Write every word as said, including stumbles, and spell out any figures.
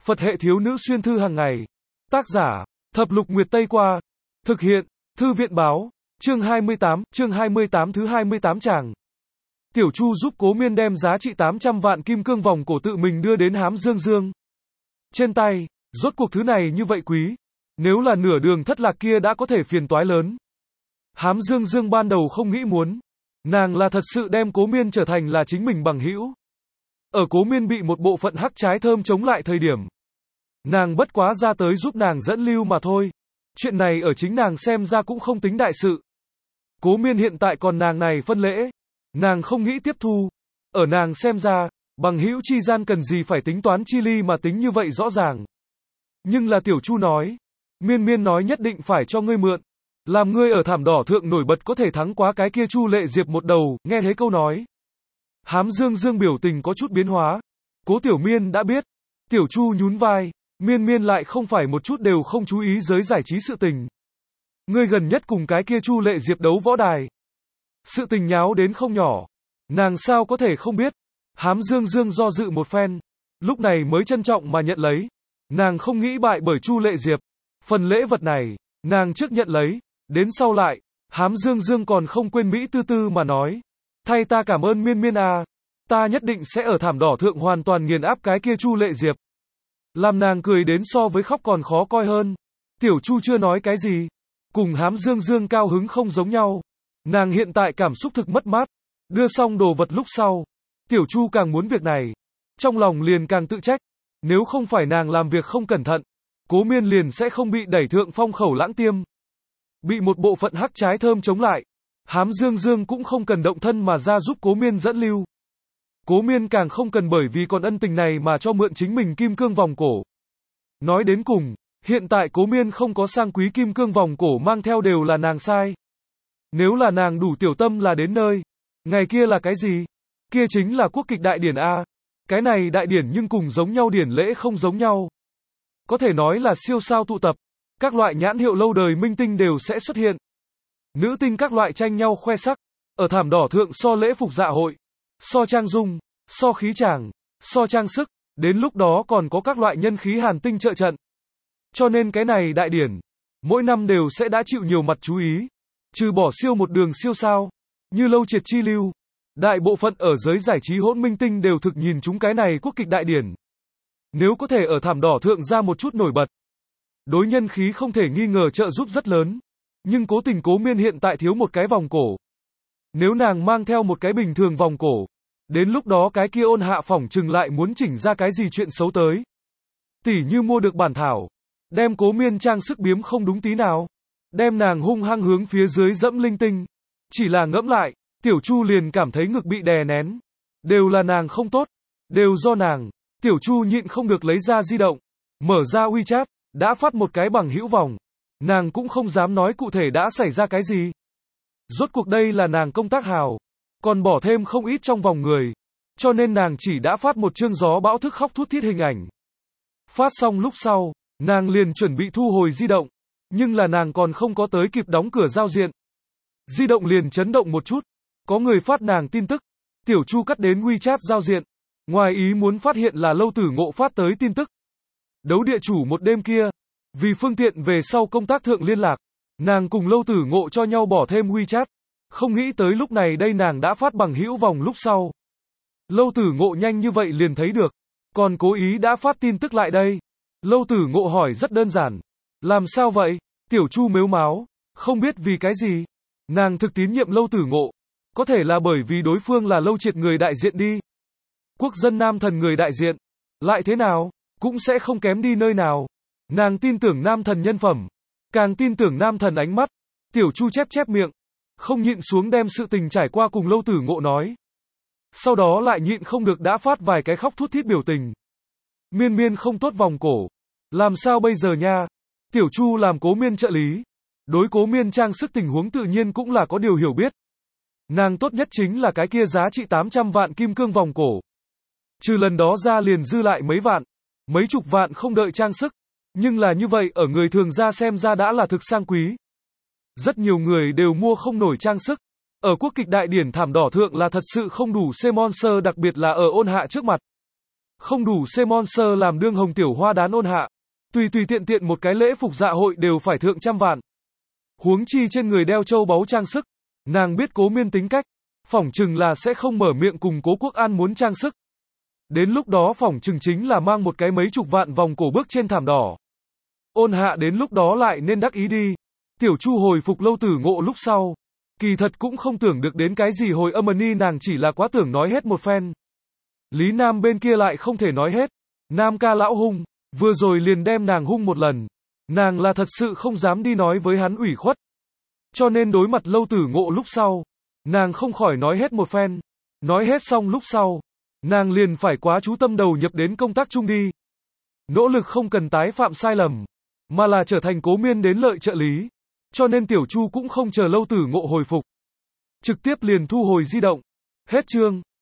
Phật hệ thiếu nữ xuyên thư hàng ngày. Tác giả, Thập Lục Nguyệt Tây Qua. Thực hiện, Thư viện Báo. Chương hai mươi tám, chương hai mươi tám thứ hai mươi tám tràng. Tiểu Chu giúp Cố Miên đem giá trị tám trăm vạn kim cương vòng cổ tự mình đưa đến Hám Dương Dương. Trên tay, rốt cuộc thứ này như vậy quý. Nếu là nửa đường thất lạc kia đã có thể phiền toái lớn. Hám Dương Dương ban đầu không nghĩ muốn. Nàng là thật sự đem Cố Miên trở thành là chính mình bằng hữu. Ở Cố Miên bị một bộ phận hắc trái thơm chống lại thời điểm. Nàng bất quá ra tới giúp nàng dẫn lưu mà thôi. Chuyện này ở chính nàng xem ra cũng không tính đại sự. Cố Miên hiện tại còn nàng này phân lễ. Nàng không nghĩ tiếp thu. Ở nàng xem ra, bằng hữu chi gian cần gì phải tính toán chi ly mà tính như vậy rõ ràng. Nhưng là Tiểu Chu nói. Miên Miên nói nhất định phải cho ngươi mượn. Làm ngươi ở thảm đỏ thượng nổi bật có thể thắng quá cái kia Chu Lệ Diệp một đầu, nghe thế câu nói. Hám Dương Dương biểu tình có chút biến hóa. Cố Tiểu Miên đã biết. Tiểu Chu nhún vai. Miên Miên lại không phải một chút đều không chú ý giới giải trí sự tình. Ngươi gần nhất cùng cái kia Chu Lệ Diệp đấu võ đài. Sự tình nháo đến không nhỏ. Nàng sao có thể không biết. Hám Dương Dương do dự một phen. Lúc này mới trân trọng mà nhận lấy. Nàng không nghĩ bại bởi Chu Lệ Diệp. Phần lễ vật này, nàng trước nhận lấy. Đến sau lại, Hám Dương Dương còn không quên Mỹ tư tư mà nói. Thay ta cảm ơn Miên Miên à. Ta nhất định sẽ ở thảm đỏ thượng hoàn toàn nghiền áp cái kia Chu Lệ Diệp. Làm nàng cười đến so với khóc còn khó coi hơn. Tiểu Chu chưa nói cái gì. Cùng Hám Dương Dương cao hứng không giống nhau. Nàng hiện tại cảm xúc thực mất mát. Đưa xong đồ vật lúc sau. Tiểu Chu càng muốn việc này. Trong lòng liền càng tự trách. Nếu không phải nàng làm việc không cẩn thận. Cố Miên liền sẽ không bị đẩy thượng phong khẩu lãng tiêm. Bị một bộ phận hắc trái thơm chống lại. Hám Dương Dương cũng không cần động thân mà ra giúp Cố Miên dẫn lưu. Cố Miên càng không cần bởi vì còn ân tình này mà cho mượn chính mình kim cương vòng cổ. Nói đến cùng, hiện tại Cố Miên không có sang quý kim cương vòng cổ mang theo đều là nàng sai. Nếu là nàng đủ tiểu tâm là đến nơi. Ngày kia là cái gì? Kia chính là quốc kịch đại điển A. Cái này đại điển nhưng cùng giống nhau điển lễ không giống nhau. Có thể nói là siêu sao tụ tập. Các loại nhãn hiệu lâu đời minh tinh đều sẽ xuất hiện. Nữ tinh các loại tranh nhau khoe sắc. Ở thảm đỏ thượng so lễ phục dạ hội. So trang dung, so khí chàng, so trang sức. Đến lúc đó còn có các loại nhân khí hàn tinh trợ trận. Cho nên cái này đại điển. Mỗi năm đều sẽ đã chịu nhiều mặt chú ý. Trừ bỏ siêu một đường siêu sao. Như Lâu Triệt Chi lưu. Đại bộ phận ở giới giải trí hỗn minh tinh đều thực nhìn chúng cái này quốc kịch đại điển. Nếu có thể ở thảm đỏ thượng ra một chút nổi bật. Đối nhân khí không thể nghi ngờ trợ giúp rất lớn. Nhưng cố tình Cố Miên hiện tại thiếu một cái vòng cổ. Nếu nàng mang theo một cái bình thường vòng cổ. Đến lúc đó cái kia ôn hạ phỏng chừng lại muốn chỉnh ra cái gì chuyện xấu tới. Tỉ như mua được bản thảo. Đem Cố Miên trang sức biếm không đúng tí nào. Đem nàng hung hăng hướng phía dưới dẫm linh tinh. Chỉ là ngẫm lại, Tiểu Chu liền cảm thấy ngực bị đè nén. Đều là nàng không tốt. Đều do nàng. Tiểu Chu nhịn không được lấy ra di động. Mở ra WeChat. Đã phát một cái bằng hữu vòng. Nàng cũng không dám nói cụ thể đã xảy ra cái gì. Rốt cuộc đây là nàng công tác hào. Còn bỏ thêm không ít trong vòng người. Cho nên nàng chỉ đã phát một chương gió bão thức khóc thút thít hình ảnh. Phát xong lúc sau, nàng liền chuẩn bị thu hồi di động. Nhưng là nàng còn không có tới kịp đóng cửa giao diện. Di động liền chấn động một chút. Có người phát nàng tin tức. Tiểu Chu cắt đến WeChat giao diện. Ngoài ý muốn phát hiện là Lâu Tử Ngộ phát tới tin tức. Đấu địa chủ một đêm kia. Vì phương tiện về sau công tác thượng liên lạc. Nàng cùng Lâu Tử Ngộ cho nhau bỏ thêm WeChat. Không nghĩ tới lúc này đây nàng đã phát bằng hữu vòng lúc sau. Lâu Tử Ngộ nhanh như vậy liền thấy được. Còn cố ý đã phát tin tức lại đây. Lâu Tử Ngộ hỏi rất đơn giản. Làm sao vậy? Tiểu Chu mếu máo. Không biết vì cái gì. Nàng thực tín nhiệm Lâu Tử Ngộ. Có thể là bởi vì đối phương là Lâu Triệt người đại diện đi. Quốc dân nam thần người đại diện. Lại thế nào? Cũng sẽ không kém đi nơi nào. Nàng tin tưởng nam thần nhân phẩm. Càng tin tưởng nam thần ánh mắt. Tiểu Chu chép chép miệng. Không nhịn xuống đem sự tình trải qua cùng Lâu Tử Ngộ nói. Sau đó lại nhịn không được đã phát vài cái khóc thút thít biểu tình. Miên Miên không tốt vòng cổ. Làm sao bây giờ nha? Tiểu Chu làm Cố Miên trợ lý. Đối Cố Miên trang sức tình huống tự nhiên cũng là có điều hiểu biết. Nàng tốt nhất chính là cái kia giá trị tám trăm vạn kim cương vòng cổ. Trừ lần đó ra liền dư lại mấy vạn. Mấy chục vạn không đợi trang sức. Nhưng là như vậy ở người thường ra xem ra đã là thực sang quý. Rất nhiều người đều mua không nổi trang sức. Ở quốc kịch đại điển thảm đỏ thượng là thật sự không đủ C-Monster, đặc biệt là ở ôn hạ trước mặt. Không đủ sponsor làm đương hồng tiểu hoa đán ôn hạ. Tùy tùy tiện tiện một cái lễ phục dạ hội đều phải thượng trăm vạn. Huống chi trên người đeo châu báu trang sức. Nàng biết Cố Miên tính cách. Phỏng chừng là sẽ không mở miệng cùng Cố Quốc An muốn trang sức. Đến lúc đó phỏng chừng chính là mang một cái mấy chục vạn vòng cổ bước trên thảm đỏ. Ôn hạ đến lúc đó lại nên đắc ý đi. Tiểu Chu hồi phục Lâu Tử Ngộ lúc sau. Kỳ thật cũng không tưởng được đến cái gì hồi âm ni, nàng chỉ là quá tưởng nói hết một phen. Lý Nam bên kia lại không thể nói hết. Nam ca lão hung, vừa rồi liền đem nàng hung một lần. Nàng là thật sự không dám đi nói với hắn ủy khuất. Cho nên đối mặt Lâu Tử Ngộ lúc sau, nàng không khỏi nói hết một phen. Nói hết xong lúc sau, nàng liền phải quá chú tâm đầu nhập đến công tác chung đi. Nỗ lực không cần tái phạm sai lầm, mà là trở thành Cố Miên đến lợi trợ lý. Cho nên Tiểu Chu cũng không chờ Lâu Tử Ngộ hồi phục, trực tiếp liền thu hồi di động. Hết chương.